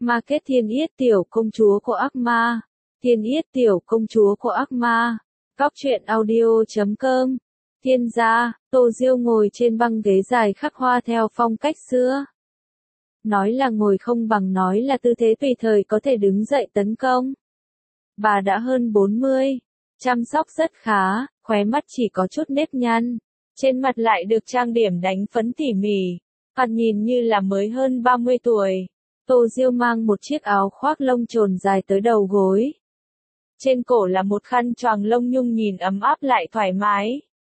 Market Thiên Yết tiểu công chúa của ác ma. Thiên Yết tiểu công chúa của ác ma. Góc truyện audio.com. Thiên gia, Tô Diêu ngồi trên băng ghế dài khắc hoa theo phong cách xưa. Nói là ngồi không bằng nói là tư thế tùy thời có thể đứng dậy tấn công. Bà đã hơn 40, chăm sóc rất khá, khóe mắt chỉ có chút nếp nhăn, trên mặt lại được trang điểm đánh phấn tỉ mỉ, thoạt nhìn như là mới hơn 30 tuổi. Tô Diêu mang một chiếc áo khoác lông trồn dài tới đầu gối. Trên cổ là một khăn choàng lông nhung nhìn ấm áp lại thoải mái.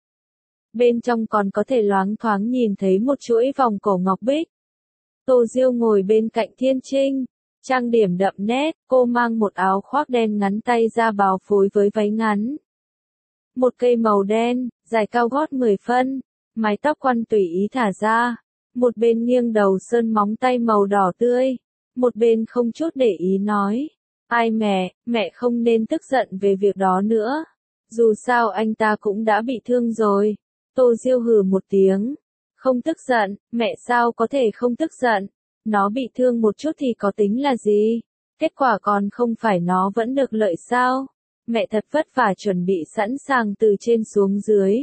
Bên trong còn có thể loáng thoáng nhìn thấy một chuỗi vòng cổ ngọc bích. Tô Diêu ngồi bên cạnh Thiên Trinh, trang điểm đậm nét, cô mang một áo khoác đen ngắn tay da bào phối với váy ngắn. Một cây màu đen, dài cao gót 10 phân, mái tóc quăn tùy ý thả ra, một bên nghiêng đầu sơn móng tay màu đỏ tươi, một bên không chút để ý nói, ai mẹ không nên tức giận về việc đó nữa, dù sao anh ta cũng đã bị thương rồi. Tô Diêu hừ một tiếng, không tức giận, mẹ sao có thể không tức giận, nó bị thương một chút thì có tính là gì, kết quả còn không phải nó vẫn được lợi sao, mẹ thật vất vả chuẩn bị sẵn sàng từ trên xuống dưới.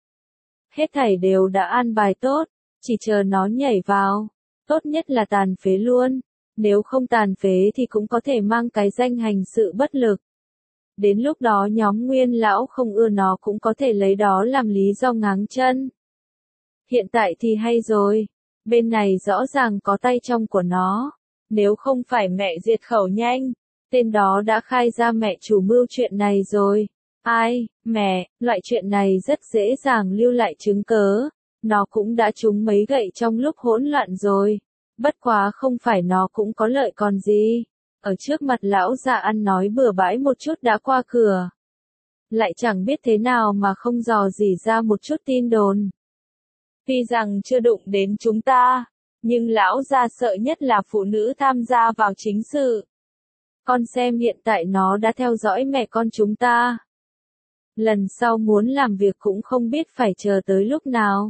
Hết thảy đều đã an bài tốt, chỉ chờ nó nhảy vào, tốt nhất là tàn phế luôn, nếu không tàn phế thì cũng có thể mang cái danh hành sự bất lực. Đến lúc đó nhóm Nguyên lão không ưa nó cũng có thể lấy đó làm lý do ngáng chân. Hiện tại thì hay rồi, bên này rõ ràng có tay trong của nó, nếu không phải mẹ diệt khẩu nhanh, tên đó đã khai ra mẹ chủ mưu chuyện này rồi. Ai, mẹ, loại chuyện này rất dễ dàng lưu lại chứng cớ, nó cũng đã trúng mấy gậy trong lúc hỗn loạn rồi, bất quá không phải nó cũng có lợi còn gì. Ở trước mặt lão già ăn nói bừa bãi một chút đã qua cửa. Lại chẳng biết thế nào mà không dò dỉ ra một chút tin đồn. Tuy rằng chưa đụng đến chúng ta, nhưng lão già sợ nhất là phụ nữ tham gia vào chính sự. Con xem hiện tại nó đã theo dõi mẹ con chúng ta. Lần sau muốn làm việc cũng không biết phải chờ tới lúc nào.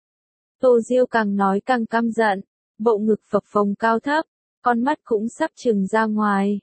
Tô Diêu càng nói càng căm giận, bộ ngực phập phồng cao thấp, con mắt cũng sắp trừng ra ngoài.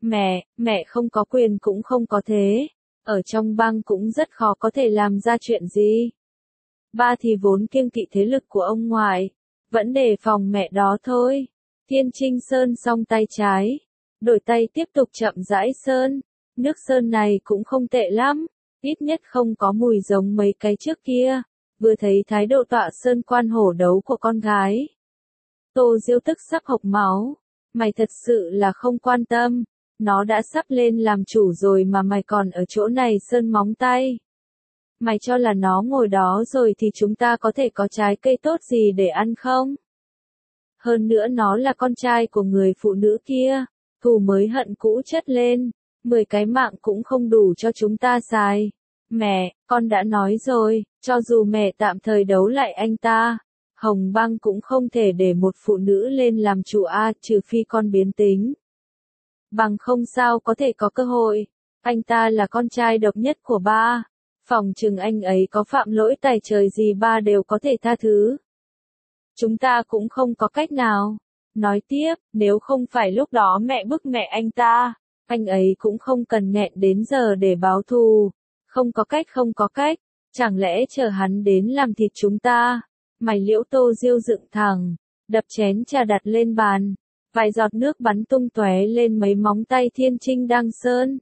Mẹ không có quyền cũng không có thế. Ở trong bang cũng rất khó có thể làm ra chuyện gì. Ba thì vốn kiêng kỵ thế lực của ông ngoại, vẫn đề phòng mẹ đó thôi. Thiên Trinh sơn xong tay trái, đổi tay tiếp tục chậm rãi sơn. Nước sơn này cũng không tệ lắm, ít nhất không có mùi giống mấy cái trước kia. Vừa thấy thái độ tọa sơn quan hổ đấu của con gái, Tô Diêu tức sắp hộc máu. Mày thật sự là không quan tâm, nó đã sắp lên làm chủ rồi mà mày còn ở chỗ này sơn móng tay. Mày cho là nó ngồi đó rồi thì chúng ta có thể có trái cây tốt gì để ăn không? Hơn nữa nó là con trai của người phụ nữ kia, thù mới hận cũ chất lên, 10 cái mạng cũng không đủ cho chúng ta xài. Mẹ, con đã nói rồi, cho dù mẹ tạm thời đấu lại anh ta, Hồng Bang cũng không thể để một phụ nữ lên làm chủ trừ phi con biến tính. Bằng không sao có thể có cơ hội, anh ta là con trai độc nhất của ba, phỏng chừng anh ấy có phạm lỗi tày trời gì ba đều có thể tha thứ. Chúng ta cũng không có cách nào. Nói tiếp, nếu không phải lúc đó mẹ bức mẹ anh ta, anh ấy cũng không cần nghẹn đến giờ để báo thù. Không có cách, chẳng lẽ chờ hắn đến làm thịt chúng ta? Mày Liễu Tô Diêu dựng thẳng, đập chén trà đặt lên bàn, vài giọt nước bắn tung tóe lên mấy móng tay Thiên Trinh đang sơn.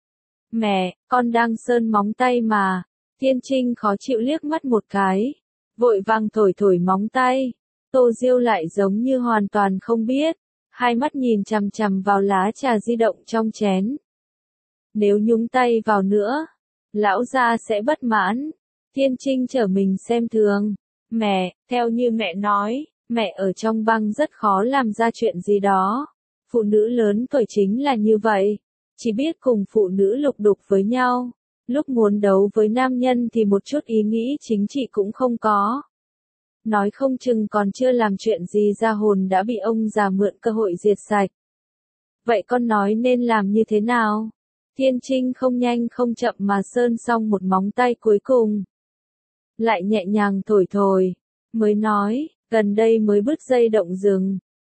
Mẹ, con đang sơn móng tay mà. Thiên Trinh khó chịu liếc mắt một cái, vội vàng thổi móng tay. Tô Diêu lại giống như hoàn toàn không biết, hai mắt nhìn chằm chằm vào lá trà di động trong chén. Nếu nhúng tay vào nữa, lão gia sẽ bất mãn. Thiên Trinh trở mình xem thường. Mẹ, theo như mẹ nói, mẹ ở trong bang rất khó làm ra chuyện gì đó. Phụ nữ lớn tuổi chính là như vậy, chỉ biết cùng phụ nữ lục đục với nhau. Lúc muốn đấu với nam nhân thì một chút ý nghĩ chính trị cũng không có. Nói không chừng còn chưa làm chuyện gì ra hồn đã bị ông già mượn cơ hội diệt sạch. Vậy con nói nên làm như thế nào? Thiên Trinh không nhanh không chậm mà sơn xong một móng tay cuối cùng. Lại nhẹ nhàng thổi, mới nói, gần đây mới bứt dây động rừng,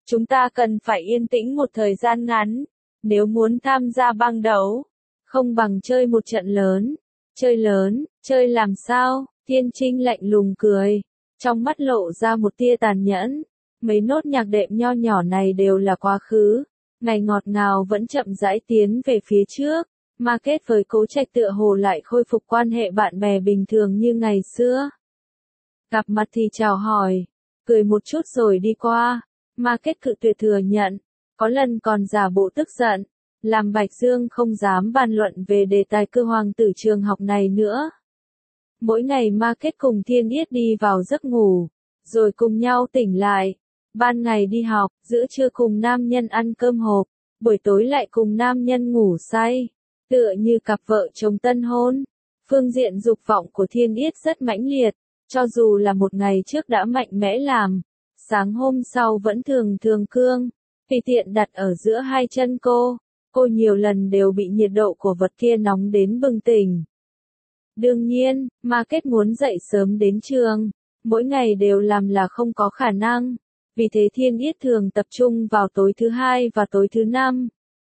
Chúng ta cần phải yên tĩnh một thời gian ngắn. Nếu muốn tham gia băng đấu, không bằng chơi một trận lớn. Chơi lớn, chơi làm sao? Thiên Trinh lạnh lùng cười. Trong mắt lộ ra một tia tàn nhẫn. Mấy nốt nhạc đệm nho nhỏ này đều là quá khứ. Ngày ngọt ngào vẫn chậm rãi tiến về phía trước. Market với Cố Trạch tựa hồ lại khôi phục quan hệ bạn bè bình thường như ngày xưa. Gặp mặt thì chào hỏi, cười một chút rồi đi qua. Market cự tuyệt thừa nhận, có lần còn giả bộ tức giận, làm Bạch Dương không dám bàn luận về đề tài cưa hoàng tử trường học này nữa. Mỗi ngày Market cùng Thiên Yết đi vào giấc ngủ, rồi cùng nhau tỉnh lại. Ban ngày đi học, giữa trưa cùng nam nhân ăn cơm hộp, buổi tối lại cùng nam nhân ngủ say. Tựa như cặp vợ chồng tân hôn, phương diện dục vọng của Thiên Yết rất mãnh liệt, cho dù là một ngày trước đã mạnh mẽ làm, sáng hôm sau vẫn thường thường cương, tùy tiện đặt ở giữa hai chân cô nhiều lần đều bị nhiệt độ của vật kia nóng đến bừng tỉnh. Đương nhiên, Market muốn dậy sớm đến trường, mỗi ngày đều làm là không có khả năng, vì thế Thiên Yết thường tập trung vào tối thứ hai và tối thứ năm.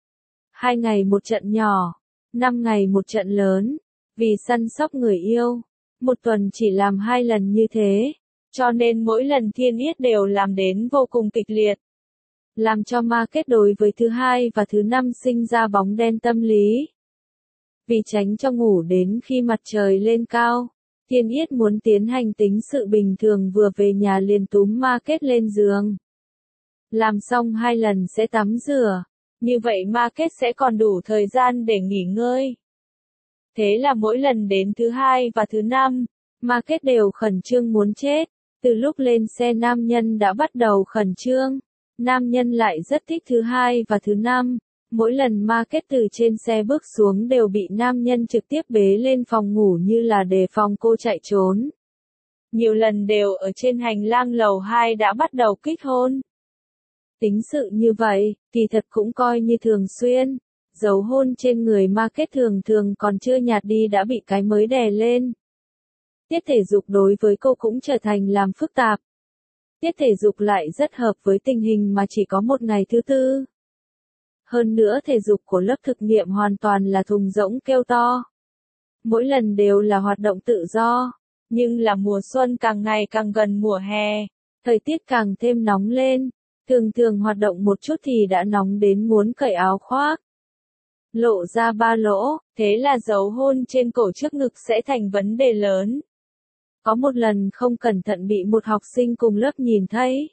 2 ngày một trận nhỏ. 5 ngày một trận lớn, vì săn sóc người yêu, một tuần chỉ làm 2 lần như thế, cho nên mỗi lần Thiên Yết đều làm đến vô cùng kịch liệt. Làm cho Market đối với thứ hai và thứ năm sinh ra bóng đen tâm lý. Vì tránh cho ngủ đến khi mặt trời lên cao, Thiên Yết muốn tiến hành tính sự bình thường vừa về nhà liền túm Market lên giường. Làm xong 2 lần sẽ tắm rửa. Như vậy Market sẽ còn đủ thời gian để nghỉ ngơi. Thế là mỗi lần đến thứ hai và thứ năm, Market đều khẩn trương muốn chết. Từ lúc lên xe nam nhân đã bắt đầu khẩn trương. Nam nhân lại rất thích thứ hai và thứ năm. Mỗi lần Market từ trên xe bước xuống đều bị nam nhân trực tiếp bế lên phòng ngủ như là đề phòng cô chạy trốn. Nhiều lần đều ở trên hành lang lầu 2 đã bắt đầu kích hôn. Tính sự như vậy, kỳ thật cũng coi như thường xuyên. Dấu hôn trên người Market thường thường còn chưa nhạt đi đã bị cái mới đè lên. Tiết thể dục đối với cô cũng trở thành làm phức tạp. Tiết thể dục lại rất hợp với tình hình mà chỉ có một ngày thứ tư. Hơn nữa thể dục của lớp thực nghiệm hoàn toàn là thùng rỗng kêu to. Mỗi lần đều là hoạt động tự do, nhưng là mùa xuân càng ngày càng gần mùa hè, thời tiết càng thêm nóng lên. Thường thường hoạt động một chút thì đã nóng đến muốn cởi áo khoác. Lộ ra ba lỗ, thế là dấu hôn trên cổ trước ngực sẽ thành vấn đề lớn. Có một lần không cẩn thận bị một học sinh cùng lớp nhìn thấy.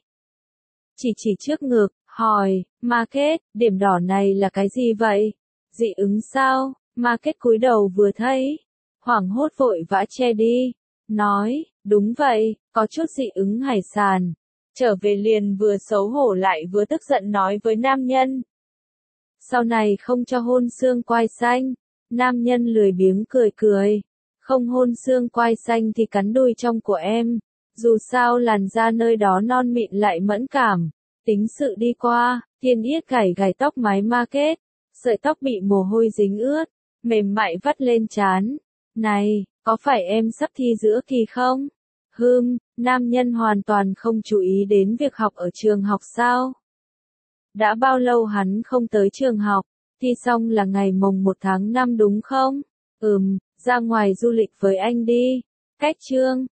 Chỉ trước ngực, hỏi, Market, điểm đỏ này là cái gì vậy? Dị ứng sao? Market cúi đầu vừa thấy, hoảng hốt vội vã che đi, nói, đúng vậy, có chút dị ứng hải sản. Trở về liền vừa xấu hổ lại vừa tức giận nói với nam nhân. Sau này không cho hôn xương quai xanh. Nam nhân lười biếng cười cười. Không hôn xương quai xanh thì cắn đùi trong của em. Dù sao làn da nơi đó non mịn lại mẫn cảm. Tính sự đi qua, Thiên Yết gảy gảy tóc mái Market. Sợi tóc bị mồ hôi dính ướt, mềm mại vắt lên trán. Này, có phải em sắp thi giữa kỳ không? Nam nhân hoàn toàn không chú ý đến việc học ở trường học sao? Đã bao lâu hắn không tới trường học, thi xong là ngày mồng 1 tháng 5 đúng không? Ra ngoài du lịch với anh đi. Cách chương